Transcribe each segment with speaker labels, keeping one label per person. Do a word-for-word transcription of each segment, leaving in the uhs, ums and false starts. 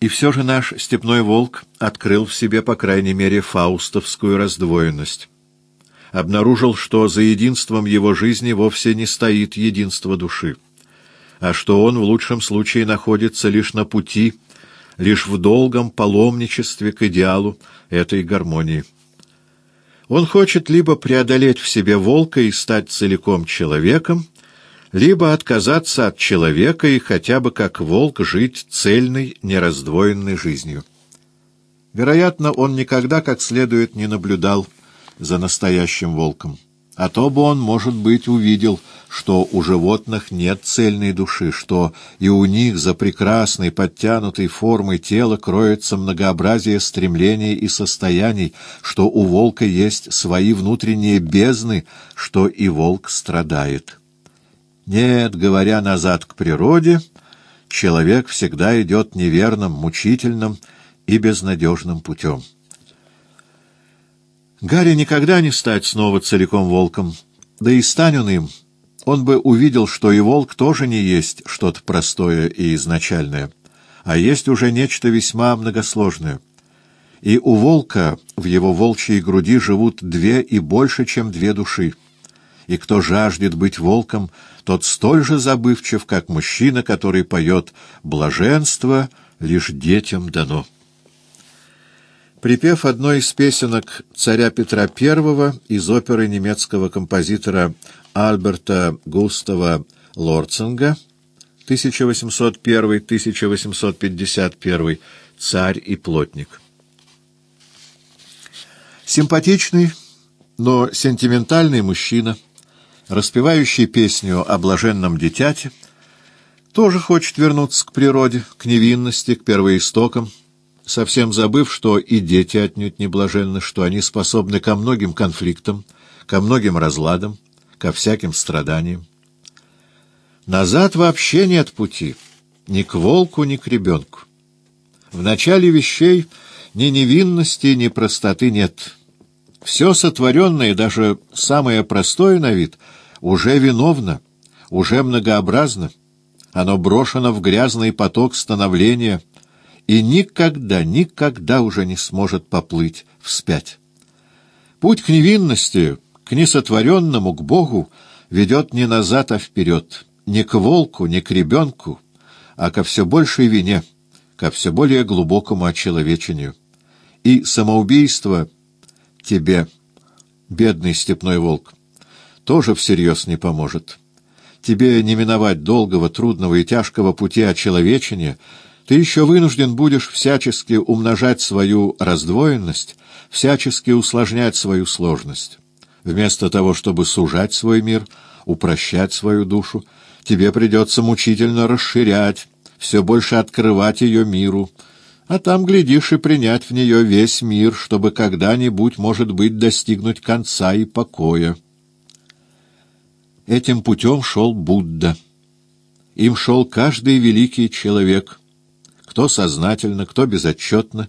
Speaker 1: И все же наш степной волк открыл в себе, по крайней мере, фаустовскую раздвоенность. Обнаружил, что за единством его жизни вовсе не стоит единство души, а что он в лучшем случае находится лишь на пути, лишь в долгом паломничестве к идеалу этой гармонии. Он хочет либо преодолеть в себе волка и стать целиком человеком, либо отказаться от человека и хотя бы как волк жить цельной, нераздвоенной жизнью. Вероятно, он никогда как следует не наблюдал за настоящим волком, а то бы он, может быть, увидел, что у животных нет цельной души, что и у них за прекрасной подтянутой формой тела кроется многообразие стремлений и состояний, что у волка есть свои внутренние бездны, что и волк страдает. Нет, говоря назад к природе, человек всегда идет неверным, мучительным и безнадежным путем. Гарри никогда не стать снова целиком волком, да и стань он им, он бы увидел, что и волк тоже не есть что-то простое и изначальное, а есть уже нечто весьма многосложное. И у волка в его волчьей груди живут две и больше, чем две души. И кто жаждет быть волком, тот столь же забывчив, как мужчина, который поет «блаженство лишь детям дано». Припев одной из песенок царя Петра Первого из оперы немецкого композитора Альберта Густава Лорцинга тысяча восемьсот первый — тысяча восемьсот пятьдесят первый «Царь и плотник». Симпатичный, но сентиментальный мужчина, распевающий песню о блаженном дитяте, тоже хочет вернуться к природе, к невинности, к первоистокам, совсем забыв, что и дети отнюдь не блаженны, что они способны ко многим конфликтам, ко многим разладам, ко всяким страданиям. Назад вообще нет пути, ни к волку, ни к ребенку. В начале вещей ни невинности, ни простоты нет. Все сотворенное, даже самое простое на вид, уже виновно, уже многообразно. Оно брошено в грязный поток становления и никогда, никогда уже не сможет поплыть вспять. Путь к невинности, к несотворенному, к Богу, ведет не назад, а вперед, не к волку, не к ребенку, а ко все большей вине, ко все более глубокому очеловечению. И самоубийство тебе, бедный степной волк, тоже всерьез не поможет. Тебе не миновать долгого, трудного и тяжкого пути очеловечения. Ты еще вынужден будешь всячески умножать свою раздвоенность, всячески усложнять свою сложность. Вместо того, чтобы сужать свой мир, упрощать свою душу, тебе придется мучительно расширять, все больше открывать ее миру, а там, глядишь, и принять в нее весь мир, чтобы когда-нибудь, может быть, достигнуть конца и покоя. Этим путем шел Будда. Им шел каждый великий человек, кто сознательно, кто безотчетно,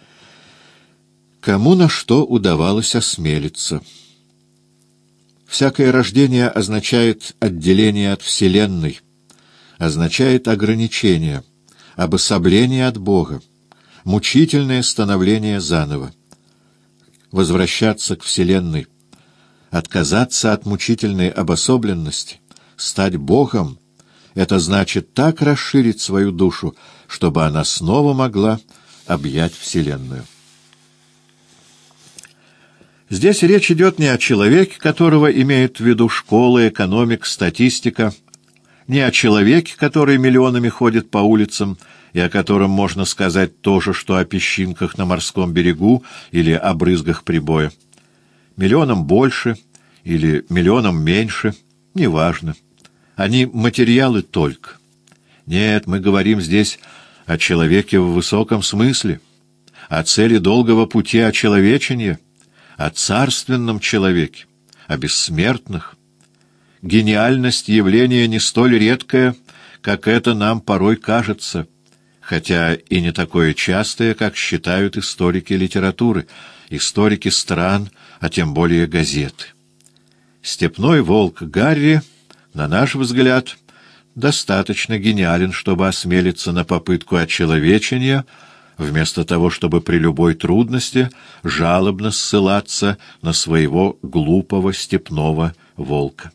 Speaker 1: кому на что удавалось осмелиться. Всякое рождение означает отделение от Вселенной, означает ограничение, обособление от Бога, мучительное становление заново. Возвращаться к Вселенной, отказаться от мучительной обособленности, стать Богом — это значит так расширить свою душу, чтобы она снова могла объять Вселенную. Здесь речь идет не о человеке, которого имеют в виду школы, экономика, статистика, не о человеке, который миллионами ходит по улицам и о котором можно сказать то же, что о песчинках на морском берегу или о брызгах прибоя. Миллионом больше или миллионом меньше — неважно. Они материалы только. Нет, мы говорим здесь о человеке в высоком смысле, о цели долгого пути очеловечения, о царственном человеке, о бессмертных. Гениальность явления не столь редкая, как это нам порой кажется, хотя и не такое частое, как считают историки литературы, историки стран, а тем более газеты. Степной волк Гарри, на наш взгляд, достаточно гениален, чтобы осмелиться на попытку очеловечения, вместо того, чтобы при любой трудности жалобно ссылаться на своего глупого степного волка.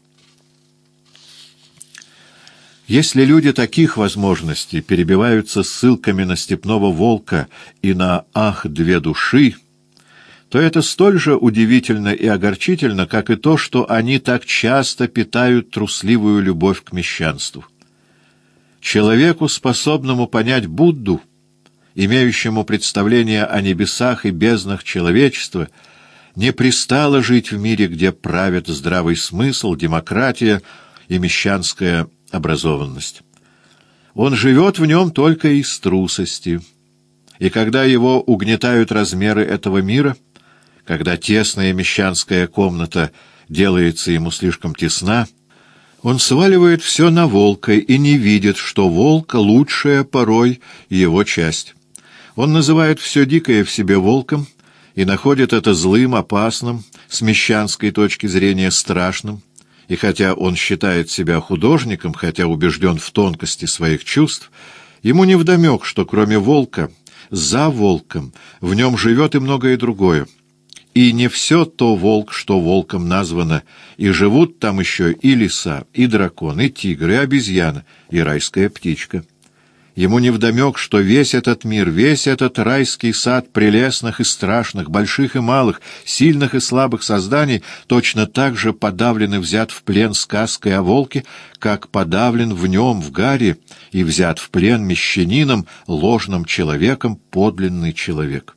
Speaker 1: Если люди таких возможностей перебиваются ссылками на степного волка и на «ах, две души», то это столь же удивительно и огорчительно, как и то, что они так часто питают трусливую любовь к мещанству. Человеку, способному понять Будду, имеющему представление о небесах и безднах человечества, не пристало жить в мире, где правят здравый смысл, демократия и мещанская образованность. Он живет в нем только из трусости, и когда его угнетают размеры этого мира, когда тесная мещанская комната делается ему слишком тесна, он сваливает все на волка и не видит, что волк — лучшая порой его часть. Он называет все дикое в себе волком и находит это злым, опасным, с мещанской точки зрения страшным. И хотя он считает себя художником, хотя убежден в тонкости своих чувств, ему невдомек, что кроме волка, за волком, в нем живет и многое другое. И не все то волк, что волком названо, и живут там еще и лиса, и дракон, и тигр, и обезьяна, и райская птичка. Ему невдомек, что весь этот мир, весь этот райский сад прелестных и страшных, больших и малых, сильных и слабых созданий точно так же подавлен и взят в плен сказкой о волке, как подавлен в нем, в Гарри, и взят в плен мещанином, ложным человеком, подлинный человек.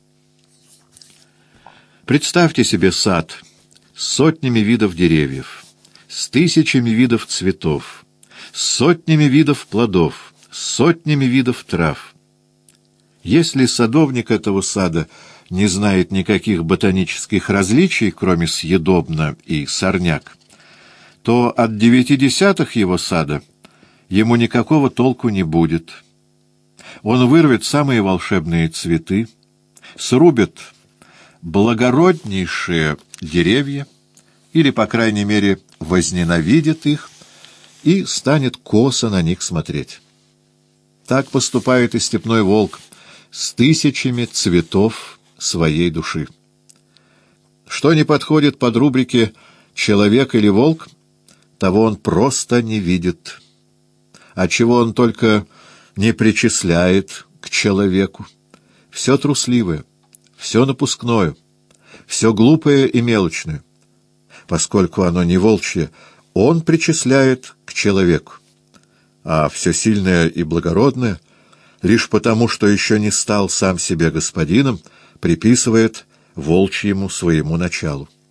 Speaker 1: Представьте себе сад с сотнями видов деревьев, с тысячами видов цветов, с сотнями видов плодов, с сотнями видов трав. Если садовник этого сада не знает никаких ботанических различий, кроме съедобно и сорняк, то от девяти десятых его сада ему никакого толку не будет. Он вырвет самые волшебные цветы, срубит благороднейшие деревья, или, по крайней мере, возненавидит их и станет косо на них смотреть. Так поступает и степной волк с тысячами цветов своей души. Что не подходит под рубрики «человек» или «волк», того он просто не видит, а чего он только не причисляет к человеку. Все трусливое, все напускное, все глупое и мелочное. Поскольку оно не волчье, он причисляет к человеку, а все сильное и благородное, лишь потому, что еще не стал сам себе господином, приписывает волчьему своему началу.